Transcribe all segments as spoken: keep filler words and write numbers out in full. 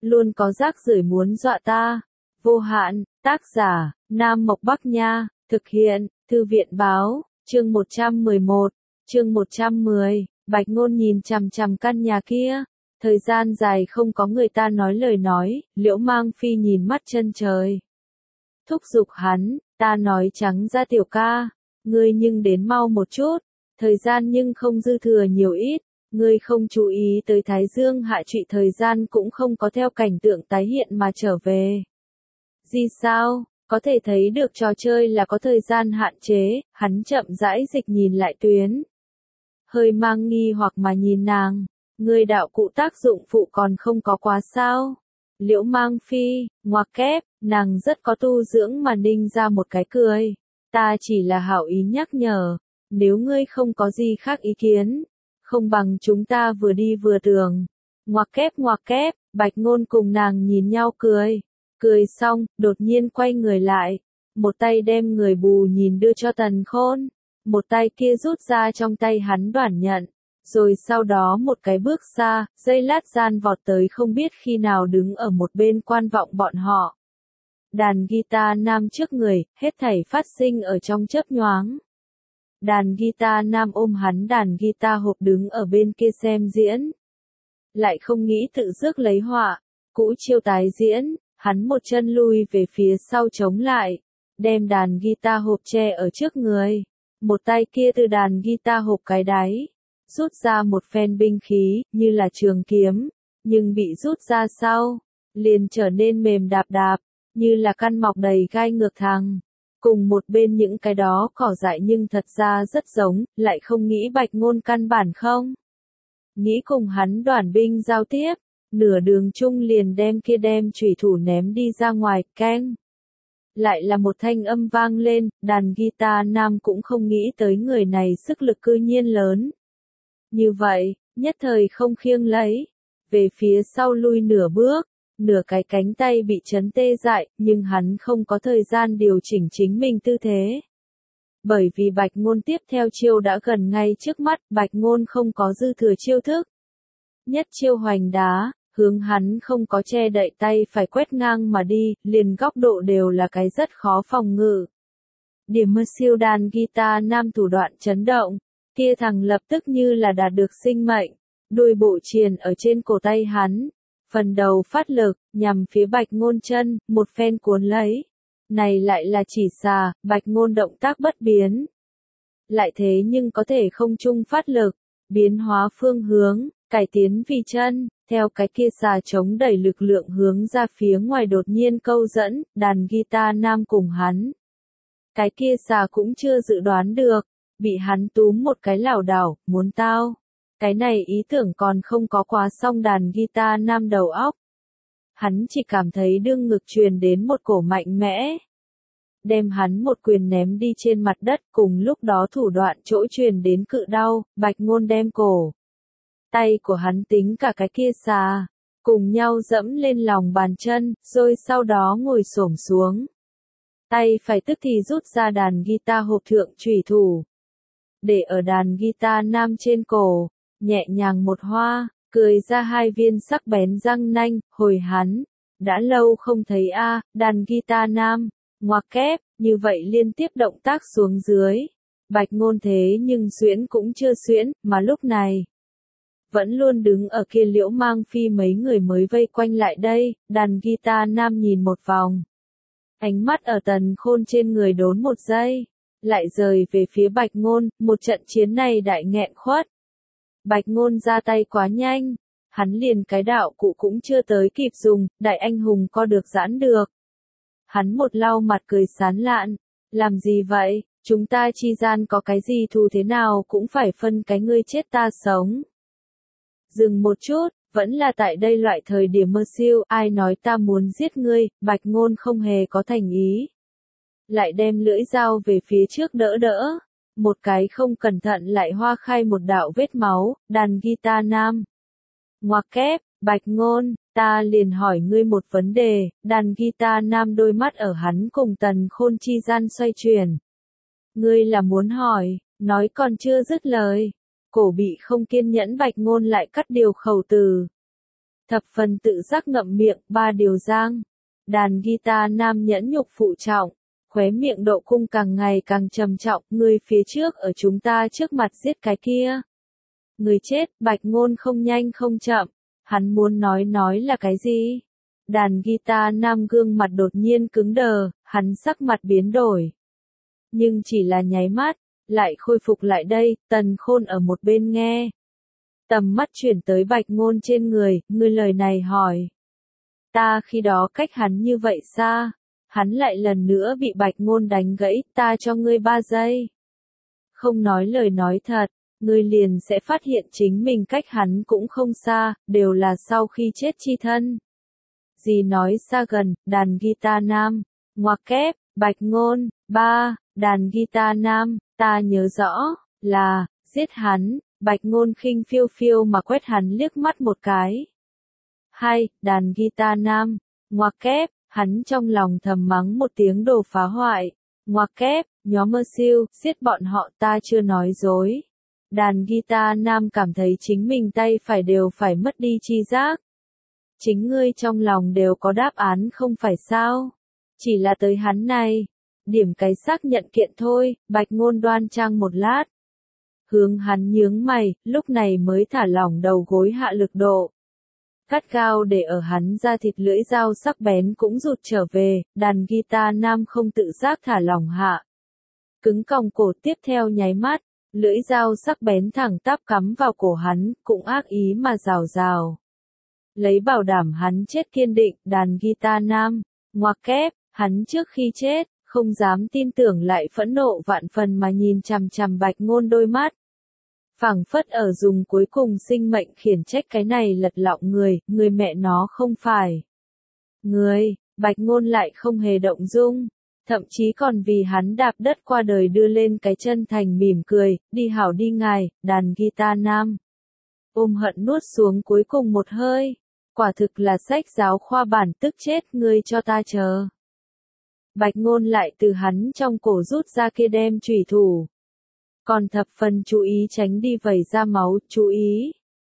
luôn có rác rưởi muốn dọa ta. Vô hạn, tác giả, Nam Mộc Bắc Nha, thực hiện, Thư viện Báo, chương một trăm mười một, chương một trăm mười, Bạch Ngôn nhìn chằm chằm căn nhà kia. Thời gian dài không có người ta nói lời nói, Liễu Mang Phi nhìn mắt chân trời. Thúc giục hắn, ta nói trắng ra tiểu ca, ngươi nhưng đến mau một chút, thời gian nhưng không dư thừa nhiều ít, ngươi không chú ý tới Thái Dương hạ trụy thời gian cũng không có theo cảnh tượng tái hiện mà trở về. Gì sao, có thể thấy được trò chơi là có thời gian hạn chế, hắn chậm rãi dịch nhìn lại Tuyến. Hơi mang nghi hoặc mà nhìn nàng, ngươi đạo cụ tác dụng phụ còn không có quá sao. Liễu Mang Phi, ngoặc kép, nàng rất có tu dưỡng mà ninh ra một cái cười. Ta chỉ là hảo ý nhắc nhở, nếu ngươi không có gì khác ý kiến, không bằng chúng ta vừa đi vừa tưởng. Ngoặc kép ngoặc kép, Bạch Ngôn cùng nàng nhìn nhau cười. Cười xong, đột nhiên quay người lại. Một tay đem người bù nhìn đưa cho Tần Khôn. Một tay kia rút ra trong tay hắn đoản nhận. Rồi sau đó một cái bước xa, giây lát gian vọt tới không biết khi nào đứng ở một bên quan vọng bọn họ. Đàn guitar nam trước người, hết thảy phát sinh ở trong chớp nhoáng. Đàn guitar nam ôm hắn đàn guitar hộp đứng ở bên kia xem diễn. Lại không nghĩ tự rước lấy họa, cũ chiêu tái diễn, hắn một chân lui về phía sau chống lại, đem đàn guitar hộp che ở trước người. Một tay kia từ đàn guitar hộp cái đáy, rút ra một phen binh khí, như là trường kiếm, nhưng bị rút ra sau, liền trở nên mềm đạp đạp, như là căn mọc đầy gai ngược thẳng. Cùng một bên những cái đó cỏ dại nhưng thật ra rất giống, lại không nghĩ Bạch Ngôn căn bản không. Nghĩ cùng hắn đoàn binh giao tiếp, nửa đường chung liền đem kia đem chủy thủ ném đi ra ngoài, keng. Lại là một thanh âm vang lên, đàn guitar nam cũng không nghĩ tới người này sức lực cư nhiên lớn. Như vậy, nhất thời không khiêng lấy, về phía sau lui nửa bước, nửa cái cánh tay bị chấn tê dại, nhưng hắn không có thời gian điều chỉnh chính mình tư thế. Bởi vì Bạch Ngôn tiếp theo chiêu đã gần ngay trước mắt, Bạch Ngôn không có dư thừa chiêu thức. Nhất chiêu hoành đá, hướng hắn không có che đậy tay phải quét ngang mà đi, liền góc độ đều là cái rất khó phòng ngự. Điểm mơ siêu đàn guitar nam thủ đoạn chấn động, kia thằng lập tức như là đạt được sinh mệnh, đuôi bộ triền ở trên cổ tay hắn, phần đầu phát lực, nhằm phía Bạch Ngôn chân, một phen cuốn lấy. Này lại là chỉ xà, Bạch Ngôn động tác bất biến. Lại thế nhưng có thể không trung phát lực, biến hóa phương hướng, cải tiến vì chân, theo cái kia xà chống đẩy lực lượng hướng ra phía ngoài đột nhiên câu dẫn, đàn guitar nam cùng hắn. Cái kia xà cũng chưa dự đoán được, bị hắn túm một cái lảo đảo, muốn tao. Cái này ý tưởng còn không có quá xong đàn guitar nam đầu óc. Hắn chỉ cảm thấy đương ngực truyền đến một cổ mạnh mẽ. Đem hắn một quyền ném đi trên mặt đất, cùng lúc đó thủ đoạn chỗ truyền đến cự đau, Bạch Ngôn đem cổ. Tay của hắn tính cả cái kia xà, cùng nhau dẫm lên lòng bàn chân, rồi sau đó ngồi xổm xuống. Tay phải tức thì rút ra đàn guitar hộp thượng chủy thủ. Để ở đàn guitar nam trên cổ, nhẹ nhàng một hoa, cười ra hai viên sắc bén răng nanh, hồi hắn. Đã lâu không thấy a, đàn guitar nam, ngoặc kép, như vậy liên tiếp động tác xuống dưới. Bạch Ngôn thế nhưng xuyễn cũng chưa xuyễn, mà lúc này. Vẫn luôn đứng ở kia Liễu Mang Phi mấy người mới vây quanh lại đây, đàn guitar nam nhìn một vòng. Ánh mắt ở Tần Khôn trên người đốn một giây, lại rời về phía Bạch Ngôn, một trận chiến này đại nghẹn khuất. Bạch Ngôn ra tay quá nhanh, hắn liền cái đạo cụ cũng chưa tới kịp dùng, đại anh hùng co được giãn được. Hắn một lau mặt cười sán lạn, làm gì vậy, chúng ta chi gian có cái gì thù thế nào cũng phải phân cái ngươi chết ta sống. Dừng một chút, vẫn là tại đây loại thời điểm mơ siêu, ai nói ta muốn giết ngươi, Bạch Ngôn không hề có thành ý. Lại đem lưỡi dao về phía trước đỡ đỡ, một cái không cẩn thận lại hoa khai một đạo vết máu, đàn guitar nam. Ngoặc kép, Bạch Ngôn, ta liền hỏi ngươi một vấn đề, đàn guitar nam đôi mắt ở hắn cùng Tần Khôn chi gian xoay chuyển. Ngươi là muốn hỏi, nói còn chưa dứt lời. Cổ bị không kiên nhẫn Bạch Ngôn lại cắt điều khẩu từ. thập phần tự giác ngậm miệng, ba điều giang. Đàn guitar nam nhẫn nhục phụ trọng, khóe miệng độ cung càng ngày càng trầm trọng, người phía trước ở chúng ta trước mặt giết cái kia. Người chết, Bạch Ngôn không nhanh không chậm, hắn muốn nói nói là cái gì? Đàn guitar nam gương mặt đột nhiên cứng đờ, hắn sắc mặt biến đổi. Nhưng chỉ là nháy mắt, lại khôi phục lại đây, Tần Khôn ở một bên nghe. Tầm mắt chuyển tới Bạch Ngôn trên người, ngươi lời này hỏi. Ta khi đó cách hắn như vậy xa, hắn lại lần nữa bị Bạch Ngôn đánh gãy, ta cho ngươi ba giây. Không nói lời nói thật, ngươi liền sẽ phát hiện chính mình cách hắn cũng không xa, đều là sau khi chết chi thân. Gì nói xa gần, đàn guitar nam, ngoặc kép, Bạch Ngôn, ba, đàn guitar nam, ta nhớ rõ, là, giết hắn, Bạch Ngôn khinh phiêu phiêu mà quét hắn liếc mắt một cái. Hai, đàn guitar nam, ngoặc kép, hắn trong lòng thầm mắng một tiếng đồ phá hoại, ngoặc kép, nhóm mơ siêu, giết bọn họ ta chưa nói dối. Đàn guitar nam cảm thấy chính mình tay phải đều phải mất đi chi giác. Chính ngươi trong lòng đều có đáp án không phải sao? Chỉ là tới hắn này. Điểm cái xác nhận kiện thôi, Bạch Ngôn đoan trang một lát. Hướng hắn nhướng mày, lúc này mới thả lỏng đầu gối hạ lực độ. Cắt gao để ở hắn ra thịt lưỡi dao sắc bén cũng rụt trở về, đàn guitar nam không tự giác thả lỏng hạ. Cứng còng cổ tiếp theo nháy mắt, lưỡi dao sắc bén thẳng tắp cắm vào cổ hắn, cũng ác ý mà rào rào. Lấy bảo đảm hắn chết kiên định, đàn guitar nam, ngoặc kép, hắn trước khi chết, không dám tin tưởng lại phẫn nộ vạn phần mà nhìn chằm chằm Bạch Ngôn đôi mắt. Phảng phất ở dùng cuối cùng sinh mệnh khiển trách cái này lật lọng người, người mẹ nó không phải. Người, Bạch Ngôn lại không hề động dung, thậm chí còn vì hắn đạp đất qua đời đưa lên cái chân thành mỉm cười, đi hảo đi ngài, đàn guitar nam. Ôm hận nuốt xuống cuối cùng một hơi, quả thực là sách giáo khoa bản tức chết ngươi cho ta chờ. Bạch Ngôn lại từ hắn trong cổ rút ra kia đem chủy thủ. Còn thập phần chú ý tránh đi vẩy ra máu, chú ý.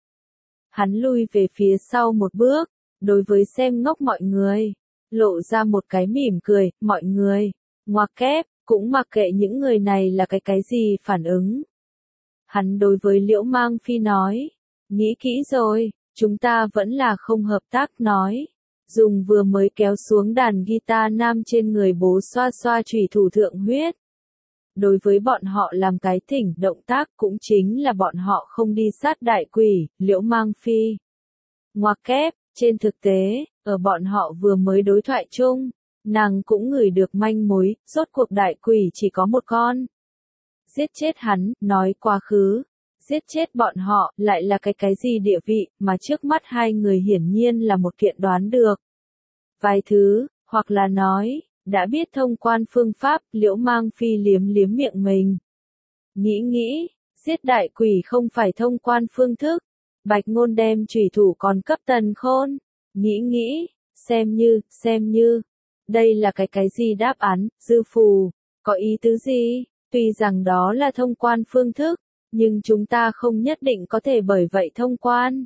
Hắn lui về phía sau một bước, đối với xem ngốc mọi người, lộ ra một cái mỉm cười, mọi người, ngoặc kép, cũng mặc kệ những người này là cái cái gì phản ứng. Hắn đối với Liễu Mang Phi nói, nghĩ kỹ rồi, chúng ta vẫn là không hợp tác nói. Dùng vừa mới kéo xuống đàn guitar nam trên người bố xoa xoa chủy thủ thượng huyết. Đối với bọn họ làm cái thỉnh động tác cũng chính là bọn họ không đi sát đại quỷ, Liễu Mang Phi. Ngoặc kép, trên thực tế, ở bọn họ vừa mới đối thoại chung, nàng cũng ngửi được manh mối, rốt cuộc đại quỷ chỉ có một con. Giết chết hắn, nói quá khứ. Giết chết bọn họ, lại là cái cái gì địa vị, mà trước mắt hai người hiển nhiên là một kiện đoán được. Vài thứ, hoặc là nói, đã biết thông quan phương pháp, Liễu Mang Phi liếm liếm miệng mình. Nghĩ nghĩ, giết đại quỷ không phải thông quan phương thức. Bạch Ngôn đem chủy thủ còn cấp Tần Khôn. Nghĩ nghĩ, xem như, xem như. Đây là cái cái gì đáp án, dư phù, có ý tứ gì? Tuy rằng đó là thông quan phương thức, nhưng chúng ta không nhất định có thể bởi vậy thông quan.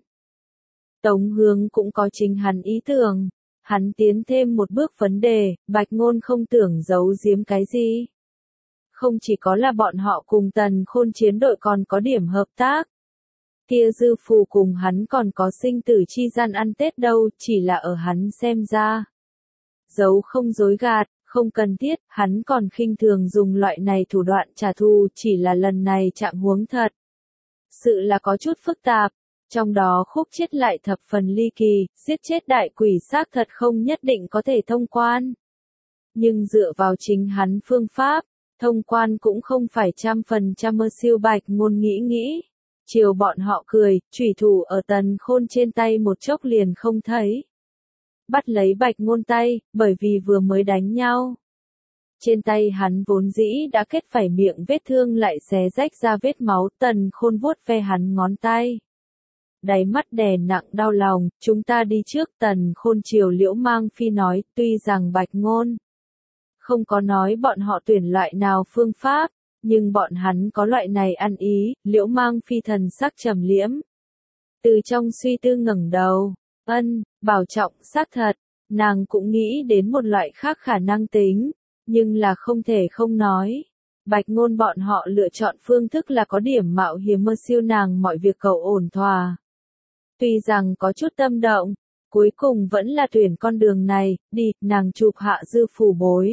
Tống Hướng cũng có chính hắn ý tưởng. Hắn tiến thêm một bước vấn đề, Bạch Ngôn không tưởng giấu giếm cái gì. Không chỉ có là bọn họ cùng Tần Khôn chiến đội còn có điểm hợp tác. Kia dư phù cùng hắn còn có sinh tử chi gian ăn Tết đâu, chỉ là ở hắn xem ra. Giấu không dối gạt, không cần thiết, hắn còn khinh thường dùng loại này thủ đoạn trả thù, chỉ là lần này trạng huống thật. Sự là có chút phức tạp. Trong đó khúc chết lại thập phần ly kỳ, giết chết đại quỷ xác thật không nhất định có thể thông quan. Nhưng dựa vào chính hắn phương pháp, thông quan cũng không phải trăm phần trăm mơ siêu. Bạch Ngôn nghĩ nghĩ. Chiều bọn họ cười, chủy thủ ở Tần Khôn trên tay một chốc liền không thấy. Bắt lấy Bạch Ngôn tay, bởi vì vừa mới đánh nhau. Trên tay hắn vốn dĩ đã kết phải miệng vết thương lại xé rách ra vết máu, Tần Khôn vuốt ve hắn ngón tay. Đáy mắt đè nặng đau lòng, chúng ta đi trước. Tần Khôn chiều Liễu Mang Phi nói, tuy rằng Bạch Ngôn không có nói bọn họ tuyển loại nào phương pháp, nhưng bọn hắn có loại này ăn ý. Liễu Mang Phi thần sắc trầm liễm, từ trong suy tư ngẩng đầu, Ân, bảo trọng xác thật, nàng cũng nghĩ đến một loại khác khả năng tính, nhưng là không thể không nói. Bạch Ngôn bọn họ lựa chọn phương thức là có điểm mạo hiểm mơ siêu nàng mọi việc cầu ổn thỏa. Tuy rằng có chút tâm động, cuối cùng vẫn là tuyển con đường này, đi, nàng chụp hạ dư phủ bối.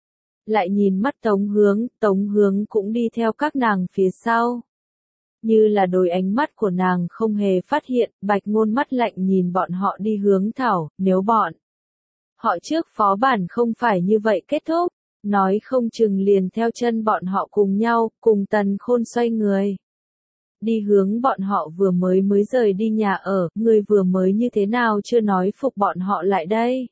Lại nhìn mắt Tống Hướng, Tống Hướng cũng đi theo các nàng phía sau. Như là đối ánh mắt của nàng không hề phát hiện, Bạch Ngôn mắt lạnh nhìn bọn họ đi hướng thảo, nếu bọn họ trước phó bản không phải như vậy kết thúc, nói không chừng liền theo chân bọn họ cùng nhau, cùng Tần Khôn xoay người. Đi hướng bọn họ vừa mới mới rời đi nhà ở, người vừa mới như thế nào chưa nói phục bọn họ lại đây.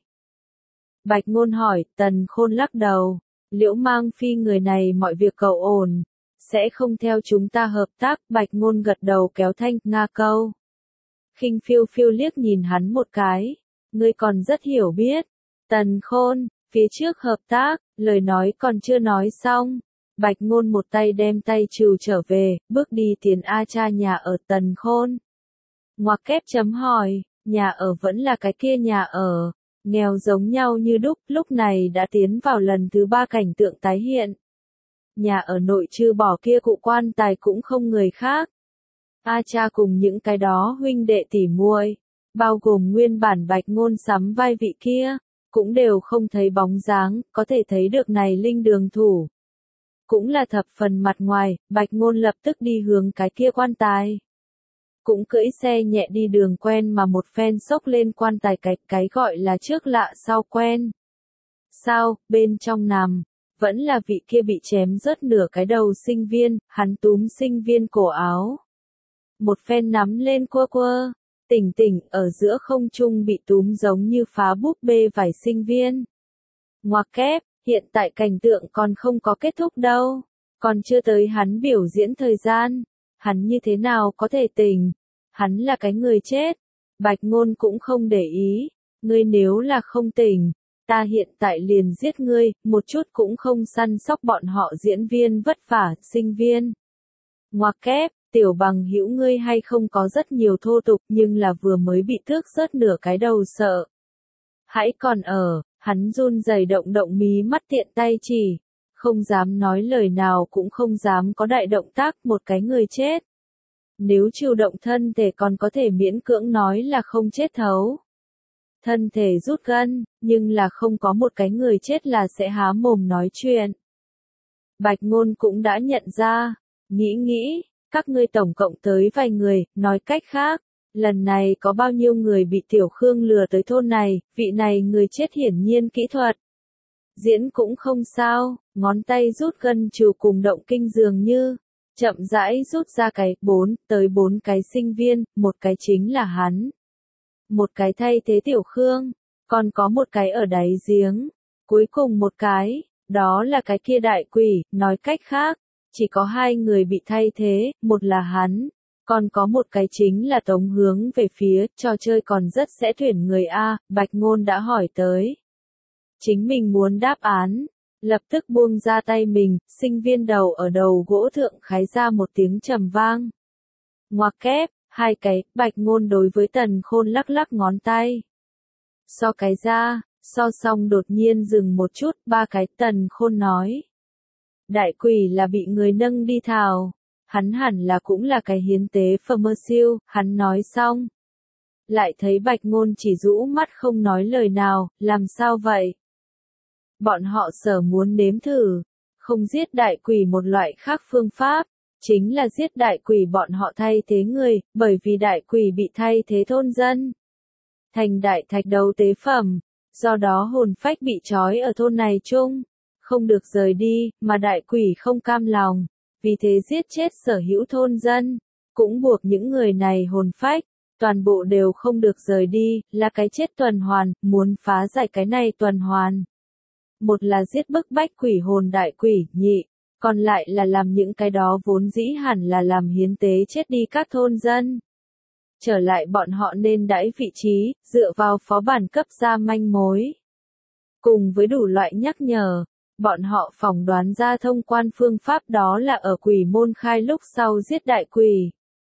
Bạch Ngôn hỏi, Tần Khôn lắc đầu, Liễu Mang Phi người này mọi việc cầu ổn, sẽ không theo chúng ta hợp tác, Bạch Ngôn gật đầu kéo thanh, nga câu. Khinh phiêu phiêu liếc nhìn hắn một cái, ngươi còn rất hiểu biết. Tần Khôn, phía trước hợp tác, lời nói còn chưa nói xong. Bạch Ngôn một tay đem tay trừ trở về, bước đi tiến A cha nhà ở Tần Khôn. Ngoặc kép chấm hỏi, nhà ở vẫn là cái kia nhà ở, nghèo giống nhau như đúc, lúc này đã tiến vào lần thứ ba cảnh tượng tái hiện. Nhà ở nội trừ bỏ kia cụ quan tài cũng không người khác. A cha cùng những cái đó huynh đệ tỉ muội, bao gồm nguyên bản Bạch Ngôn sắm vai vị kia, cũng đều không thấy bóng dáng, có thể thấy được này linh đường thủ. Cũng là thập phần mặt ngoài, Bạch Ngôn lập tức đi hướng cái kia quan tài. Cũng cưỡi xe nhẹ đi đường quen mà một phen xốc lên quan tài, cái, cái gọi là trước lạ sau quen. Sao, bên trong nằm, vẫn là vị kia bị chém rớt nửa cái đầu sinh viên, hắn túm sinh viên cổ áo. Một phen nắm lên quơ quơ, tỉnh tỉnh, ở giữa không trung bị túm giống như phá búp bê vải sinh viên. Ngoặc kép, hiện tại cảnh tượng còn không có kết thúc đâu, còn chưa tới hắn biểu diễn thời gian, hắn như thế nào có thể tỉnh, hắn là cái người chết. Bạch Ngôn cũng không để ý, ngươi nếu là không tỉnh, ta hiện tại liền giết ngươi, một chút cũng không săn sóc bọn họ diễn viên vất vả, sinh viên. Ngoặc kép, tiểu bằng hữu ngươi hay không có rất nhiều thô tục nhưng là vừa mới bị tước rớt nửa cái đầu sợ. Hãy còn ở, hắn run rẩy động động mí mắt tiện tay chỉ, không dám nói lời nào cũng không dám có đại động tác, một cái người chết. Nếu chịu động thân thể còn có thể miễn cưỡng nói là không chết thấu. Thân thể rút gân, nhưng là không có một cái người chết là sẽ há mồm nói chuyện. Bạch Ngôn cũng đã nhận ra, nghĩ nghĩ, các ngươi tổng cộng tới vài người, nói cách khác, lần này có bao nhiêu người bị Tiểu Khương lừa tới thôn này, vị này người chết hiển nhiên kỹ thuật. Diễn cũng không sao, ngón tay rút gân trừ cùng động kinh dường như, chậm rãi rút ra cái, bốn, tới bốn cái sinh viên, một cái chính là hắn. Một cái thay thế Tiểu Khương, còn có một cái ở đáy giếng, cuối cùng một cái, đó là cái kia đại quỷ, nói cách khác, chỉ có hai người bị thay thế, một là hắn, còn có một cái chính là Tống Hướng về phía, trò chơi còn rất sẽ tuyển người A, Bạch Ngôn đã hỏi tới. Chính mình muốn đáp án, lập tức buông ra tay mình, sinh viên đầu ở đầu gỗ thượng khái ra một tiếng trầm vang. Ngoặc kép, hai cái, Bạch Ngôn đối với Tần Khôn lắc lắc ngón tay. So cái ra, so xong đột nhiên dừng một chút, ba cái, Tần Khôn nói. Đại quỷ là bị người nâng đi thảo, hắn hẳn là cũng là cái hiến tế phẩm mơ siêu, hắn nói xong. Lại thấy Bạch Ngôn chỉ rũ mắt không nói lời nào, làm sao vậy? Bọn họ sở muốn nếm thử, không giết đại quỷ một loại khác phương pháp, chính là giết đại quỷ bọn họ thay thế người, bởi vì đại quỷ bị thay thế thôn dân. Thành đại thạch đầu tế phẩm, do đó hồn phách bị trói ở thôn này chung, không được rời đi, mà đại quỷ không cam lòng, vì thế giết chết sở hữu thôn dân, cũng buộc những người này hồn phách, toàn bộ đều không được rời đi, là cái chết tuần hoàn, muốn phá giải cái này tuần hoàn. Một là giết bức bách quỷ hồn đại quỷ, nhị, còn lại là làm những cái đó vốn dĩ hẳn là làm hiến tế chết đi các thôn dân. Trở lại bọn họ nên đãi vị trí, dựa vào phó bản cấp ra manh mối. Cùng với đủ loại nhắc nhở, bọn họ phỏng đoán ra thông quan phương pháp đó là ở quỷ môn khai lúc sau giết đại quỷ.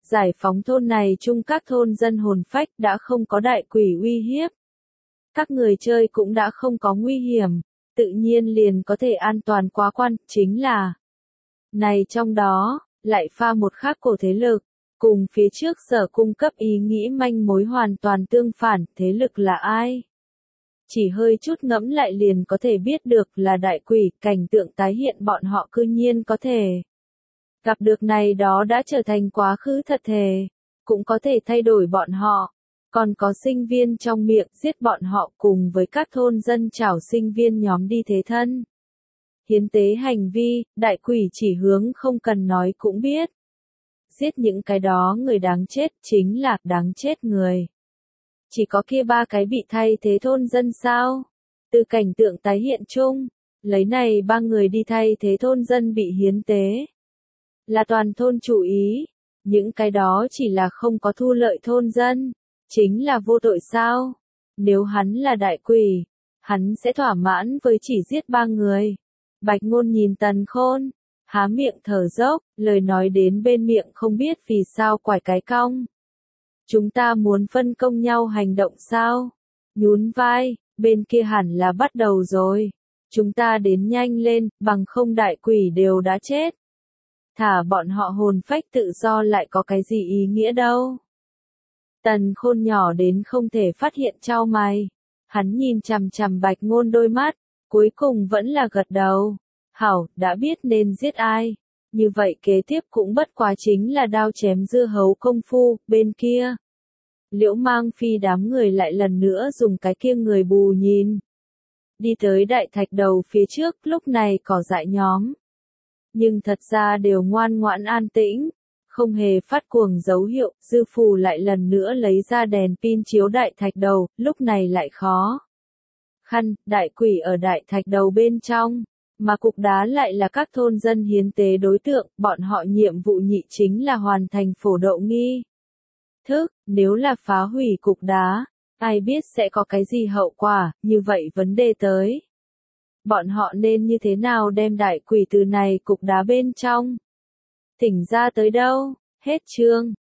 giải phóng thôn này chung các thôn dân hồn phách đã không có đại quỷ uy hiếp. Các người chơi cũng đã không có nguy hiểm, tự nhiên liền có thể an toàn quá quan, chính là này trong đó, lại pha một khác cổ thế lực, cùng phía trước sở cung cấp ý nghĩ manh mối hoàn toàn tương phản, thế lực là ai? Chỉ hơi chút ngẫm lại liền có thể biết được là đại quỷ, cảnh tượng tái hiện bọn họ cư nhiên có thể gặp được này đó đã trở thành quá khứ thật thể, cũng có thể thay đổi bọn họ. Còn có sinh viên trong miệng giết bọn họ cùng với các thôn dân chảo sinh viên nhóm đi thế thân. Hiến tế hành vi, đại quỷ chỉ hướng không cần nói cũng biết. Giết những cái đó người đáng chết chính là đáng chết người. Chỉ có kia ba cái bị thay thế thôn dân sao? Từ cảnh tượng tái hiện chung, lấy này ba người đi thay thế thôn dân bị hiến tế. Là toàn thôn chủ ý, những cái đó chỉ là không có thu lợi thôn dân. Chính là vô tội sao? Nếu hắn là đại quỷ, hắn sẽ thỏa mãn với chỉ giết ba người. Bạch Ngôn nhìn Tần Khôn, há miệng thở dốc, lời nói đến bên miệng không biết vì sao quải cái cong. Chúng ta muốn phân công nhau hành động sao? Nhún vai, bên kia hẳn là bắt đầu rồi. Chúng ta đến nhanh lên, bằng không đại quỷ đều đã chết. Thả bọn họ hồn phách tự do lại có cái gì ý nghĩa đâu. Tần Khôn nhỏ đến không thể phát hiện chau mày. Hắn nhìn chằm chằm Bạch Ngôn đôi mắt, cuối cùng vẫn là gật đầu. Hảo, đã biết nên giết ai. Như vậy kế tiếp cũng bất quá chính là đao chém dưa hấu công phu, bên kia. Liễu Mang Phi đám người lại lần nữa dùng cái kia người bù nhìn. Đi tới đại thạch đầu phía trước, lúc này cỏ dại nhóm. Nhưng thật ra đều ngoan ngoãn an tĩnh. Không hề phát cuồng dấu hiệu, dư phù lại lần nữa lấy ra đèn pin chiếu đại thạch đầu, lúc này lại khó khăn, đại quỷ ở đại thạch đầu bên trong, mà cục đá lại là các thôn dân hiến tế đối tượng, bọn họ nhiệm vụ nhị chính là hoàn thành phổ độ nghi thức, nếu là phá hủy cục đá, ai biết sẽ có cái gì hậu quả, như vậy vấn đề tới. Bọn họ nên như thế nào đem đại quỷ từ này cục đá bên trong thỉnh ra tới đâu? Hết chương.